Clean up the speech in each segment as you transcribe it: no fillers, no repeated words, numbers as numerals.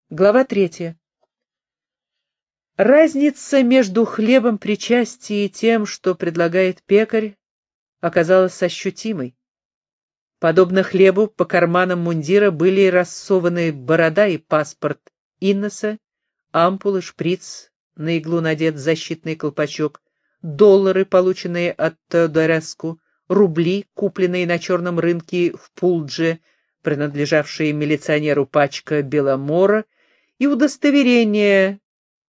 Глава 3. Разница между хлебом причастия и тем, что предлагает пекарь, оказалась ощутимой. Подобно хлебу, по карманам мундира были рассованы борода и паспорт Инноса, ампулы, шприц, на иглу надет защитный колпачок, доллары, полученные от Теодореску, рубли, купленные на черном рынке в Пулдже, принадлежавшие милиционеру пачка Беломора, и удостоверение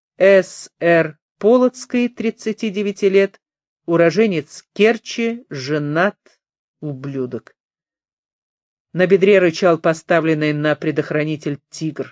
С.Р. Полоцкой, 39 лет, уроженец Керчи, женат, ублюдок. На бедре рычал поставленный на предохранитель тигр.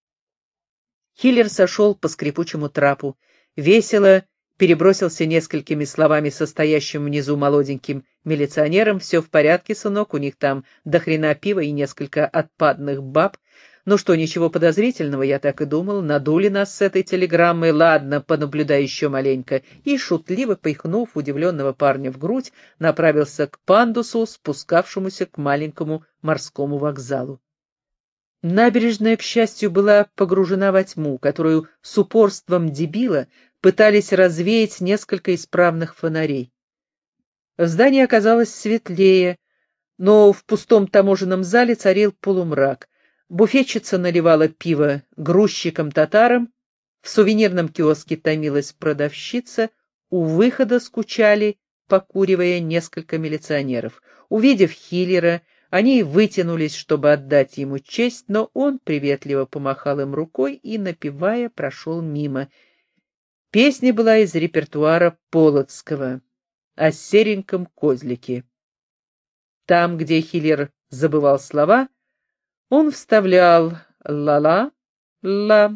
Хиллер сошел по скрипучему трапу, весело перебросился несколькими словами состоящим внизу молоденьким милиционером. «Все в порядке, сынок, у них там до хрена пива и несколько отпадных баб. Ну что, ничего подозрительного, я так и думал, надули нас с этой телеграммой, ладно, понаблюдай еще маленько». И, шутливо пихнув удивленного парня в грудь, направился к пандусу, спускавшемуся к маленькому морскому вокзалу. Набережная, к счастью, была погружена во тьму, которую с упорством дебила пытались развеять несколько исправных фонарей. В здании оказалось светлее, но в пустом таможенном зале царил полумрак. Буфетчица наливала пиво грузчикам-татарам, в сувенирном киоске томилась продавщица, у выхода скучали, покуривая, несколько милиционеров. Увидев Хиллера, они вытянулись, чтобы отдать ему честь, но он приветливо помахал им рукой и, напевая, прошел мимо. Песня была из репертуара Полоцкого о сереньком козлике. Там, где Хиллер забывал слова, он вставлял «ла-ла, ла».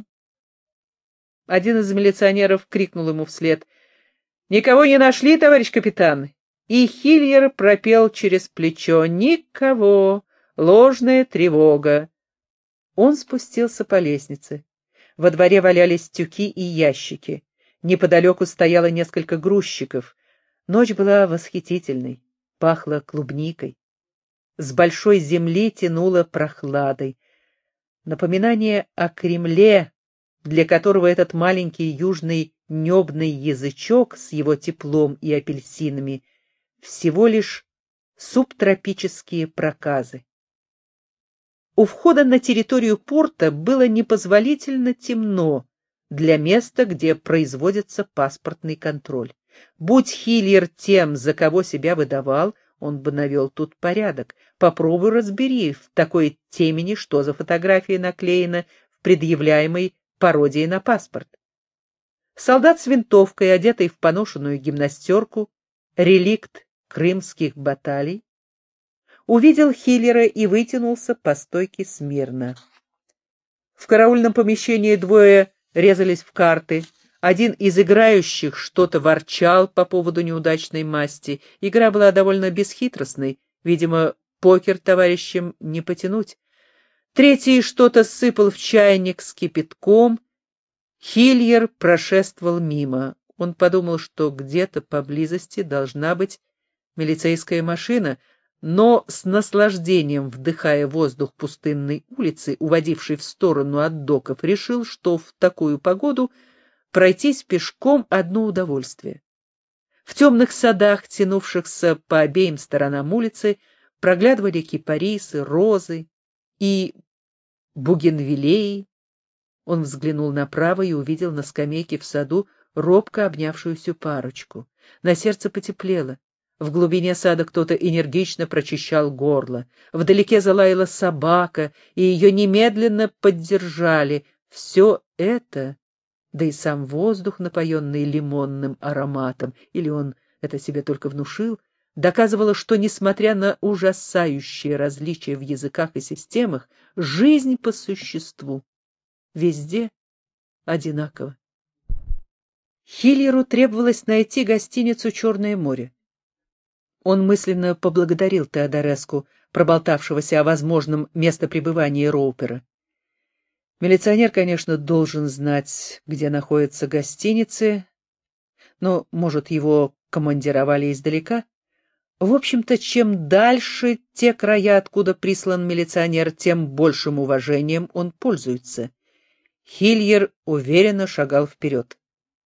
Один из милиционеров крикнул ему вслед: «Никого не нашли, товарищ капитан?» И Хиллер пропел через плечо: «Никого, ложная тревога». Он спустился по лестнице. Во дворе валялись тюки и ящики. Неподалеку стояло несколько грузчиков. Ночь была восхитительной, пахло клубникой. С большой земли тянуло прохладой. Напоминание о Кремле, для которого этот маленький южный небный язычок с его теплом и апельсинами всего лишь субтропические проказы. У входа на территорию порта было непозволительно темно для места, где производится паспортный контроль. Будь Хиллер тем, за кого себя выдавал, он бы навел тут порядок. Попробуй разбери в такой темени, что за фотография наклеена в предъявляемой пародии на паспорт. Солдат с винтовкой, одетый в поношенную гимнастерку, реликт крымских баталий, увидел Хиллера и вытянулся по стойке смирно. В караульном помещении двое резались в карты. Один из играющих что-то ворчал по поводу неудачной масти. Игра была довольно бесхитростной, видимо, покер товарищам не потянуть. Третий что-то сыпал в чайник с кипятком. Хиллер прошествовал мимо. Он подумал, что где-то поблизости должна быть милицейская машина, но с наслаждением, вдыхая воздух пустынной улицы, уводившей в сторону от доков, решил, что в такую погоду пройтись пешком — одно удовольствие. В темных садах, тянувшихся по обеим сторонам улицы, проглядывали кипарисы, розы и бугенвиллеи. Он взглянул направо и увидел на скамейке в саду робко обнявшуюся парочку. На сердце потеплело. В глубине сада кто-то энергично прочищал горло. Вдалеке залаяла собака, и ее немедленно поддержали. Все это, да и сам воздух, напоенный лимонным ароматом, или он это себе только внушил, доказывало, что, несмотря на ужасающие различия в языках и системах, жизнь по существу везде одинаково. Хиллеру требовалось найти гостиницу «Черное море». Он мысленно поблагодарил Теодореску, проболтавшегося о возможном местопребывании Роупера. Милиционер, конечно, должен знать, где находятся гостиницы, но, может, его командировали издалека. В общем-то, чем дальше те края, откуда прислан милиционер, тем большим уважением он пользуется. Хильер уверенно шагал вперед.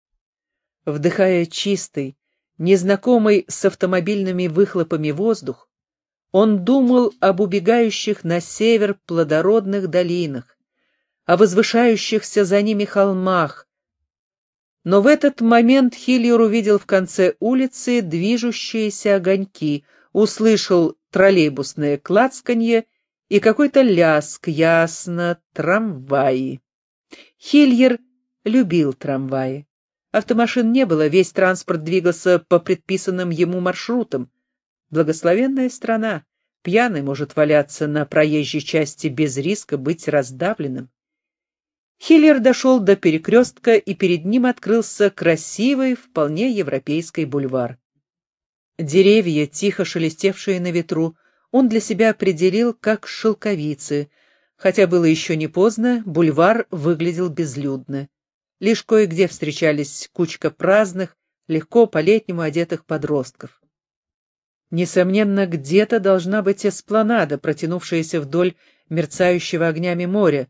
Вдыхая чистый, незнакомый с автомобильными выхлопами воздух, он думал об убегающих на север плодородных долинах, о возвышающихся за ними холмах. Но в этот момент Хильер увидел в конце улицы движущиеся огоньки, услышал троллейбусное клацканье и какой-то ляск, ясно, трамваи. Хильер любил трамваи. Автомашин не было, весь транспорт двигался по предписанным ему маршрутам. Благословенная страна, пьяный может валяться на проезжей части без риска быть раздавленным. Хильер дошел до перекрестка, и перед ним открылся красивый, вполне европейский бульвар. Деревья, тихо шелестевшие на ветру, он для себя определил как шелковицы. Хотя было еще не поздно, бульвар выглядел безлюдно. Лишь кое-где встречались кучка праздных, легко по-летнему одетых подростков. Несомненно, где-то должна быть эспланада, протянувшаяся вдоль мерцающего огнями моря.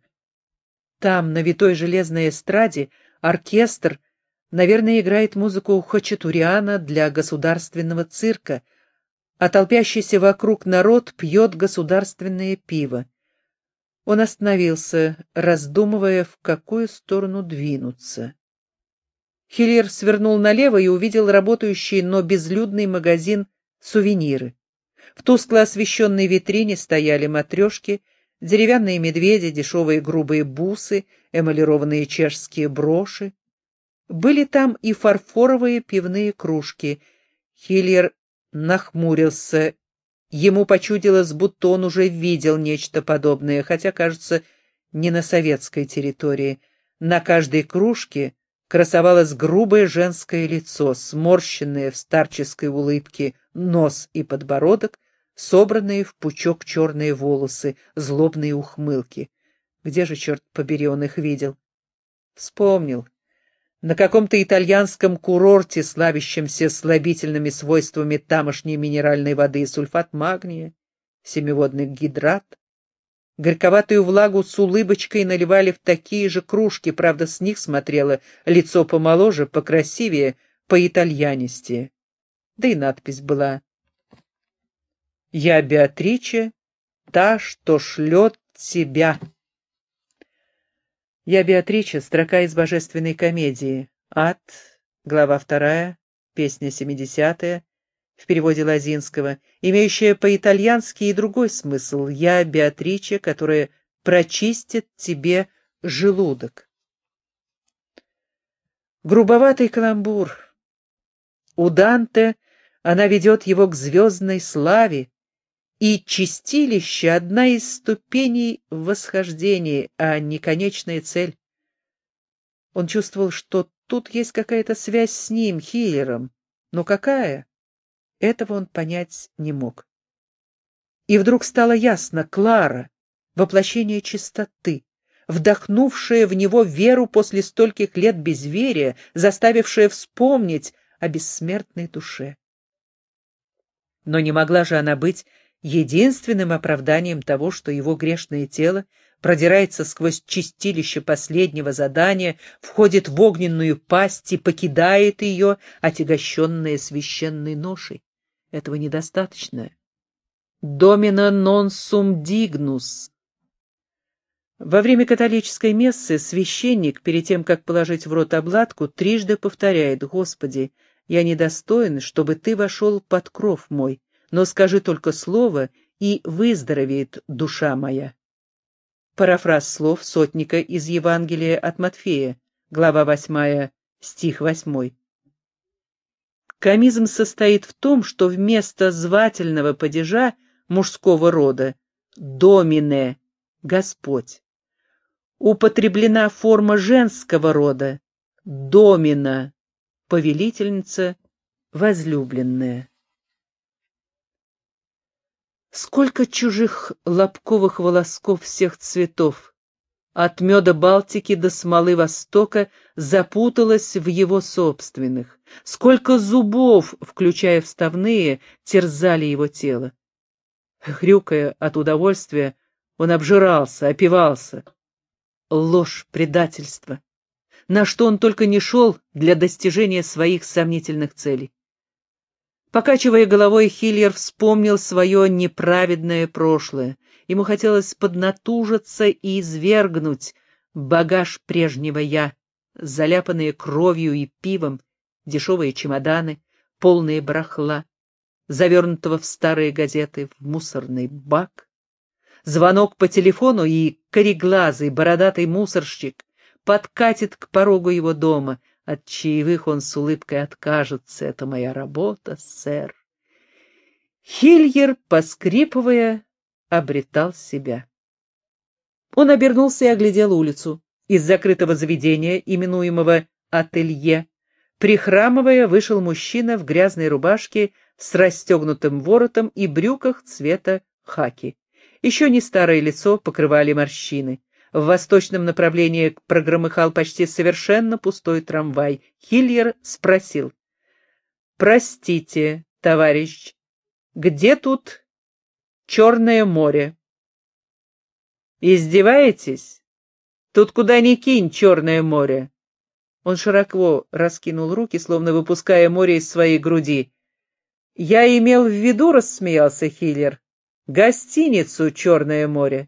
Там, на витой железной эстраде, оркестр, наверное, играет музыку Хачатуряна для государственного цирка, а толпящийся вокруг народ пьет государственное пиво. Он остановился, раздумывая, в какую сторону двинуться. Хильер свернул налево и увидел работающий, но безлюдный магазин «Сувениры». В тускло освещенной витрине стояли матрешки, деревянные медведи, дешевые грубые бусы, эмалированные чешские броши. Были там и фарфоровые пивные кружки. Хильер нахмурился. Ему почудилось, будто он уже видел нечто подобное, хотя, кажется, не на советской территории. На каждой кружке красовалось грубое женское лицо, сморщенное в старческой улыбке нос и подбородок, собранные в пучок черные волосы, злобные ухмылки. Где же, черт побери, он их видел? Вспомнил. На каком-то итальянском курорте, славящемся слабительными свойствами тамошней минеральной воды, сульфат магния, семиводный гидрат. Горьковатую влагу с улыбочкой наливали в такие же кружки, правда, с них смотрело лицо помоложе, покрасивее, поитальянистее. Да и надпись была: «Я Беатриче, та, что шлет тебя». «Я Беатриче» — строка из божественной комедии. Ад, глава 2, песня 70-я, в переводе Лозинского, имеющая по-итальянски и другой смысл. «Я Беатриче, которая прочистит тебе желудок». Грубоватый каламбур. У Данте она ведет его к звездной славе, и чистилище — одна из ступеней в восхождении, а не конечная цель. Он чувствовал, что тут есть какая-то связь с ним, Хиллером, но какая? Этого он понять не мог. И вдруг стало ясно: Клара — воплощение чистоты, вдохнувшая в него веру после стольких лет безверия, заставившая вспомнить о бессмертной душе. Но не могла же она быть единственным оправданием того, что его грешное тело продирается сквозь чистилище последнего задания, входит в огненную пасть и покидает ее, отягощенное священной ношей. Этого недостаточно. Domina non sum dignus. Во время католической мессы священник, перед тем, как положить в рот обладку, трижды повторяет: «Господи, я недостоин, чтобы ты вошел под кров мой, но скажи только слово, и выздоровеет душа моя». Парафраз слов сотника из Евангелия от Матфея, глава 8, стих 8. Комизм состоит в том, что вместо звательного падежа мужского рода «домине» — Господь употреблена форма женского рода «домина» — повелительница, возлюбленная. Сколько чужих лобковых волосков всех цветов, от меда Балтики до смолы Востока, запуталось в его собственных. Сколько зубов, включая вставные, терзали его тело. Хрюкая от удовольствия, он обжирался, опивался. ложь, предательство. На что он только не шел для достижения своих сомнительных целей. Покачивая головой, Хильер вспомнил свое неправедное прошлое. Ему хотелось поднатужиться и извергнуть багаж прежнего «я», заляпанные кровью и пивом, дешевые чемоданы, полные барахла, завернутого в старые газеты, в мусорный бак. Звонок по телефону, и кореглазый бородатый мусорщик подкатит к порогу его дома. От чаевых он с улыбкой откажется. «Это моя работа, сэр». Хильер, поскрипывая, обретал себя. Он обернулся и оглядел улицу. Из закрытого заведения, именуемого «ателье», прихрамывая, вышел мужчина в грязной рубашке с расстегнутым воротом и брюках цвета хаки. Еще не старое лицо покрывали морщины. В восточном направлении прогромыхал почти совершенно пустой трамвай. Хильер спросил: «Простите, товарищ, где тут Черное море?» «Издеваетесь? Тут куда ни кинь Черное море». Он широко раскинул руки, словно выпуская море из своей груди. «Я имел в виду, — рассмеялся Хиллер, — гостиницу «Черное море».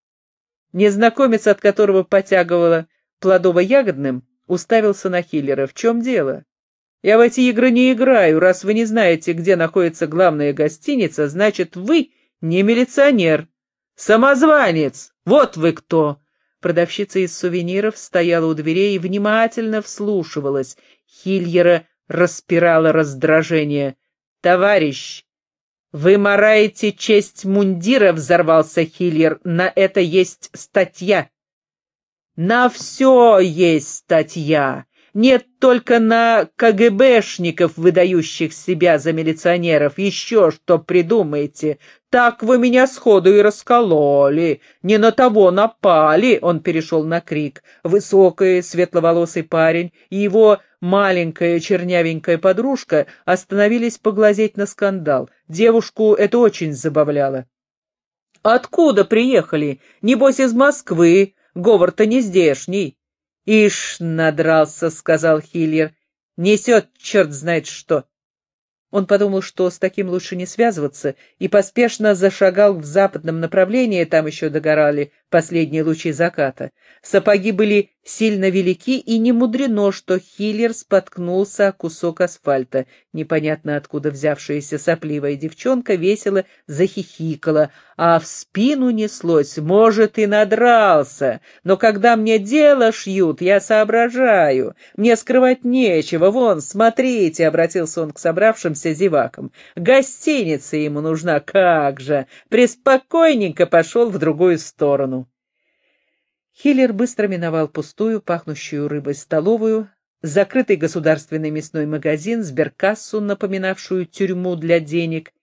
Незнакомец, от которого потягивало плодово-ягодным, уставился на Хиллера. «В чем дело? Я в эти игры не играю. Раз вы не знаете, где находится главная гостиница, значит, вы не милиционер. Самозванец! Вот вы кто!» Продавщица из сувениров стояла у дверей и внимательно вслушивалась. Хильера распирало раздражение. «Товарищ, вы мараете честь мундира», — взорвался Хильер. «На это есть статья». «На все есть статья. Нет только на КГБшников, выдающих себя за милиционеров. Еще что придумаете. Так вы меня сходу и раскололи. Не на того напали», — он перешел на крик. Высокий, светловолосый парень и его маленькая чернявенькая подружка остановились поглазеть на скандал. Девушку это очень забавляло. «Откуда приехали? Небось, из Москвы. Говор-то не здешний». «Ишь, надрался», — сказал Хильер. «Несет черт знает что». Он подумал, что с таким лучше не связываться, и поспешно зашагал в западном направлении, там еще догорали последние лучи заката. Сапоги были сильно велики, и не мудрено, что Хиллер споткнулся о кусок асфальта. Непонятно откуда взявшаяся сопливая девчонка весело захихикала, а в спину неслось: «Может, и надрался, но когда мне дело шьют, я соображаю, мне скрывать нечего. Вон, смотрите», — обратился он к собравшимся зевакам, — «гостиница ему нужна, как же!» Преспокойненько пошел в другую сторону. Хиллер быстро миновал пустую, пахнущую рыбой столовую, закрытый государственный мясной магазин, сберкассу, напоминавшую тюрьму для денег.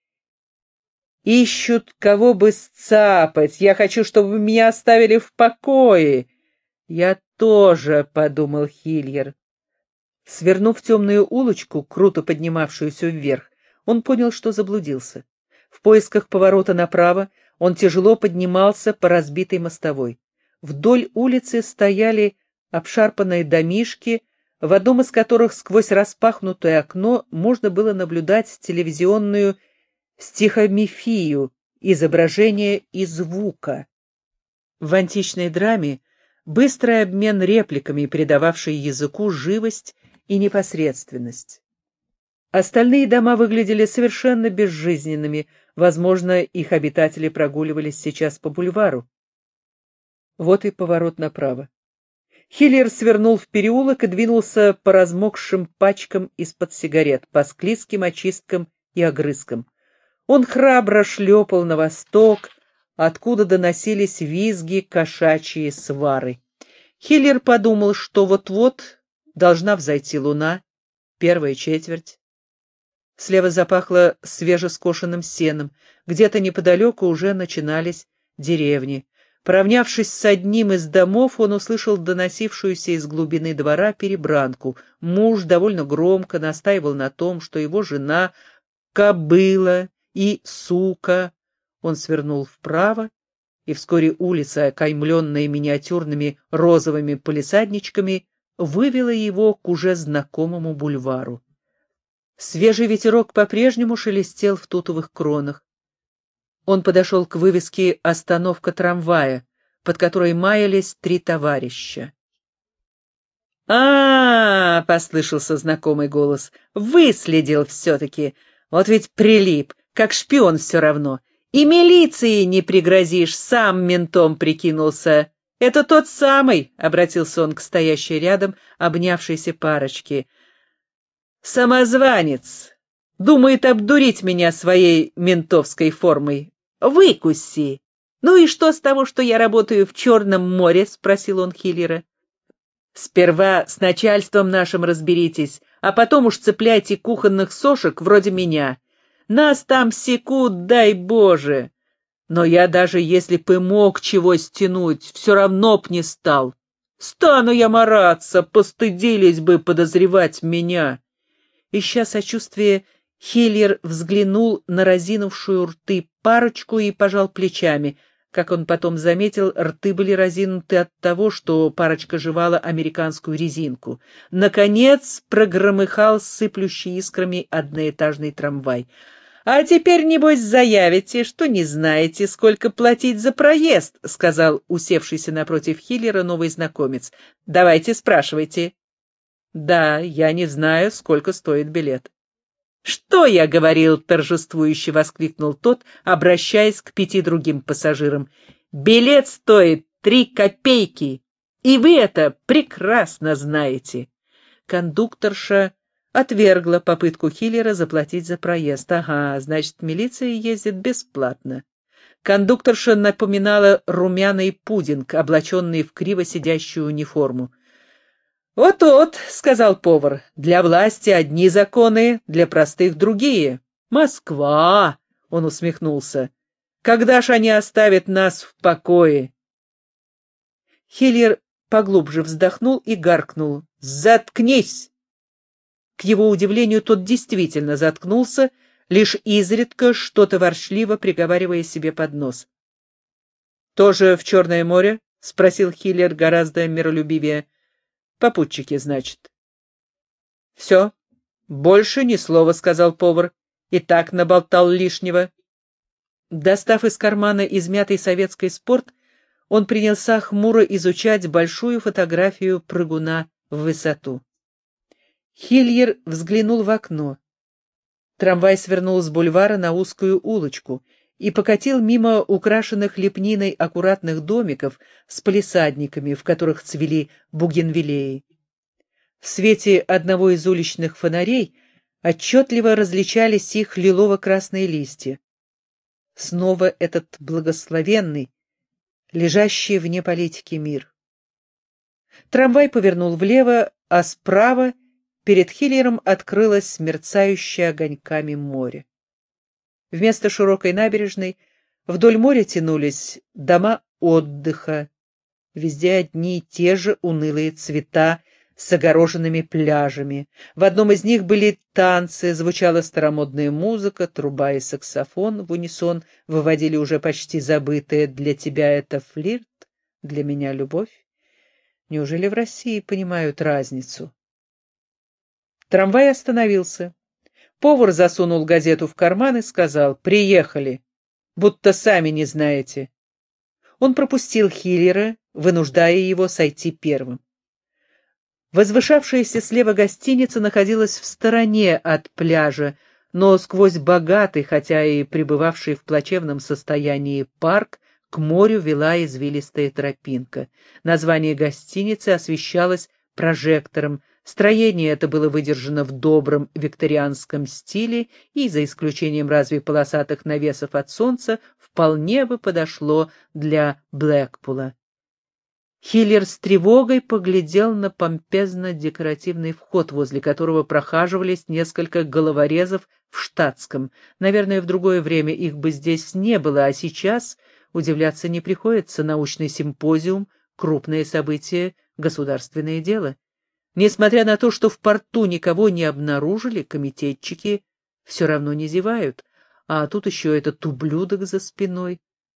«Ищут, кого бы сцапать. Я хочу, чтобы меня оставили в покое». «Я тоже», — подумал Хиллер. Свернув в темную улочку, круто поднимавшуюся вверх, он понял, что заблудился. В поисках поворота направо он тяжело поднимался по разбитой мостовой. Вдоль улицы стояли обшарпанные домишки, в одном из которых сквозь распахнутое окно можно было наблюдать телевизионную стихомифию, изображение и звука. В античной драме быстрый обмен репликами, придававший языку живость и непосредственность. Остальные дома выглядели совершенно безжизненными, возможно, их обитатели прогуливались сейчас по бульвару. Вот и поворот направо. Хиллер свернул в переулок и двинулся по размокшим пачкам из-под сигарет, по склизким очисткам и огрызкам. Он храбро шлепал на восток, откуда доносились визги кошачьей свары. Хиллер подумал, что вот-вот должна взойти луна, первая четверть. Слева запахло свежескошенным сеном, где-то неподалеку уже начинались деревни. Поравнявшись с одним из домов, он услышал доносившуюся из глубины двора перебранку. Муж довольно громко настаивал на том, что его жена — кобыла и сука. Он свернул вправо и вскоре улица, окаймленная миниатюрными розовыми палисадничками, вывела его к уже знакомому бульвару. Свежий ветерок по-прежнему шелестел в тутовых кронах. Он подошел к вывеске «Остановка трамвая», под которой маялись три товарища. Послышался знакомый голос. «Выследил все-таки. Вот ведь прилип, как шпион все равно. И милиции не пригрозишь, сам ментом прикинулся. Это тот самый», — обратился он к стоящей рядом обнявшейся парочке. «Самозванец. Думает обдурить меня своей ментовской формой. Выкуси. Ну и что с того, что я работаю в Черном море?» — спросил он Хиллера. «Сперва с начальством нашим разберитесь, а потом уж цепляйте кухонных сошек вроде меня. Нас там секут, дай Боже. Но я даже если б и мог чего стянуть, все равно б не стал. Стану я мараться, постыдились бы подозревать меня». Ища сочувствия, Хиллер взглянул на разинувшую рты парочку и пожал плечами. Как он потом заметил, рты были разинуты от того, что парочка жевала американскую резинку. Наконец прогромыхал сыплющий искрами одноэтажный трамвай. «А теперь, небось, заявите, что не знаете, сколько платить за проезд», — сказал усевшийся напротив Хиллера новый знакомец. «Давайте спрашивайте». «Да, я не знаю, сколько стоит билет». «Что я говорил?» — торжествующе воскликнул тот, обращаясь к 5 другим пассажирам. «Билет стоит 3 копейки, и вы это прекрасно знаете». Кондукторша отвергла попытку Хиллера заплатить за проезд. Ага, значит, милиция ездит бесплатно. Кондукторша напоминала румяный пудинг, облаченный в криво сидящую униформу. «Вот-вот», — сказал повар, — «для власти одни законы, для простых другие». «Москва!» — он усмехнулся. «Когда ж они оставят нас в покое?» Хиллер поглубже вздохнул и гаркнул. «Заткнись!» К его удивлению, тот действительно заткнулся, лишь изредка что-то ворчливо приговаривая себе под нос. «Тоже в Черное море?» — спросил Хиллер гораздо миролюбивее. «Попутчики, значит». «Все, больше ни слова», — сказал повар. «И так наболтал лишнего». Достав из кармана измятый советский спорт, он принялся хмуро изучать большую фотографию прыгуна в высоту. Хиллер взглянул в окно. Трамвай свернул с бульвара на узкую улочку и покатил мимо украшенных лепниной аккуратных домиков с палисадниками, в которых цвели бугенвиллеи. В свете одного из уличных фонарей отчетливо различались их лилово-красные листья. Снова этот благословенный, лежащий вне политики мир. Трамвай повернул влево, а справа перед Хиллером открылось мерцающее огоньками море. Вместо широкой набережной вдоль моря тянулись дома отдыха. Везде одни и те же унылые цвета с огороженными пляжами. В одном из них были танцы, звучала старомодная музыка, труба и саксофон в унисон выводили уже почти забытое «Для тебя это флирт, для меня любовь». Неужели в России понимают разницу? Трамвай остановился. Повар засунул газету в карман и сказал: «Приехали, будто сами не знаете». Он пропустил Хиллера, вынуждая его сойти первым. Возвышавшаяся слева гостиница находилась в стороне от пляжа, но сквозь богатый, хотя и пребывавший в плачевном состоянии парк, к морю вела извилистая тропинка. Название гостиницы освещалось прожектором. Строение это было выдержано в добром викторианском стиле и, за исключением разве полосатых навесов от солнца, вполне бы подошло для Блэкпула. Хиллер с тревогой поглядел на помпезно-декоративный вход, возле которого прохаживались несколько головорезов в штатском. Наверное, в другое время их бы здесь не было, а сейчас удивляться не приходится. Научный симпозиум — крупное событие, государственное дело. Несмотря на то, что в порту никого не обнаружили, комитетчики все равно не зевают, а тут еще этот ублюдок за спиной.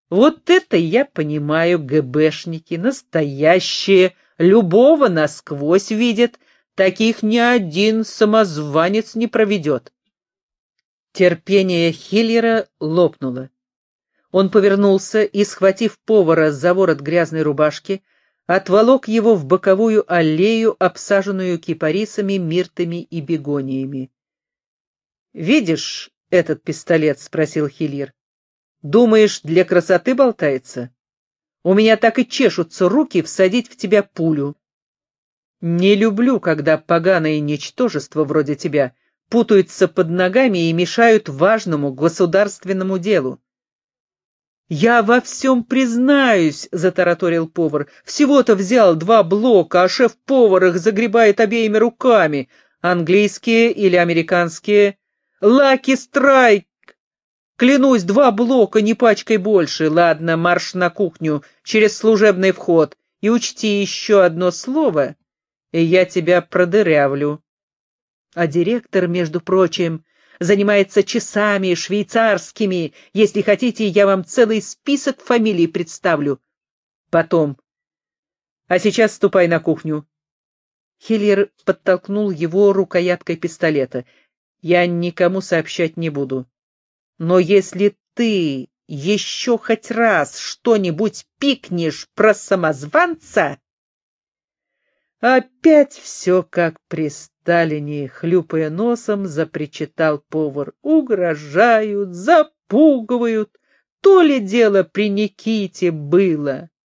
Вот это я понимаю, ГБшники, настоящие, любого насквозь видят, таких ни один самозванец не проведет. Терпение Хиллера лопнуло. Он повернулся и, схватив повара за ворот грязной рубашки, отволок его в боковую аллею, обсаженную кипарисами, миртами и бегониями. «Видишь этот пистолет?» — спросил Хиллер. «Думаешь, для красоты болтается? У меня так и чешутся руки всадить в тебя пулю. Не люблю, когда поганые ничтожества вроде тебя путаются под ногами и мешают важному государственному делу». «Я во всем признаюсь», — затараторил повар. «Всего-то взял 2 блока, а шеф-повар их загребает обеими руками. Английские или американские? Лаки Страйк! Клянусь, 2 блока, не пачкай больше. Ладно, марш на кухню, через служебный вход. И учти еще одно слово, и я тебя продырявлю». А директор, между прочим, занимается часами швейцарскими. Если хотите, я вам целый список фамилий представлю. Потом. А сейчас ступай на кухню. Хиллер подтолкнул его рукояткой пистолета. Я никому сообщать не буду. Но если ты еще хоть раз что-нибудь пикнешь про самозванца... Опять все как при Сталине, хлюпая носом, запричитал повар. Угрожают, запугивают. То ли дело при Никите было.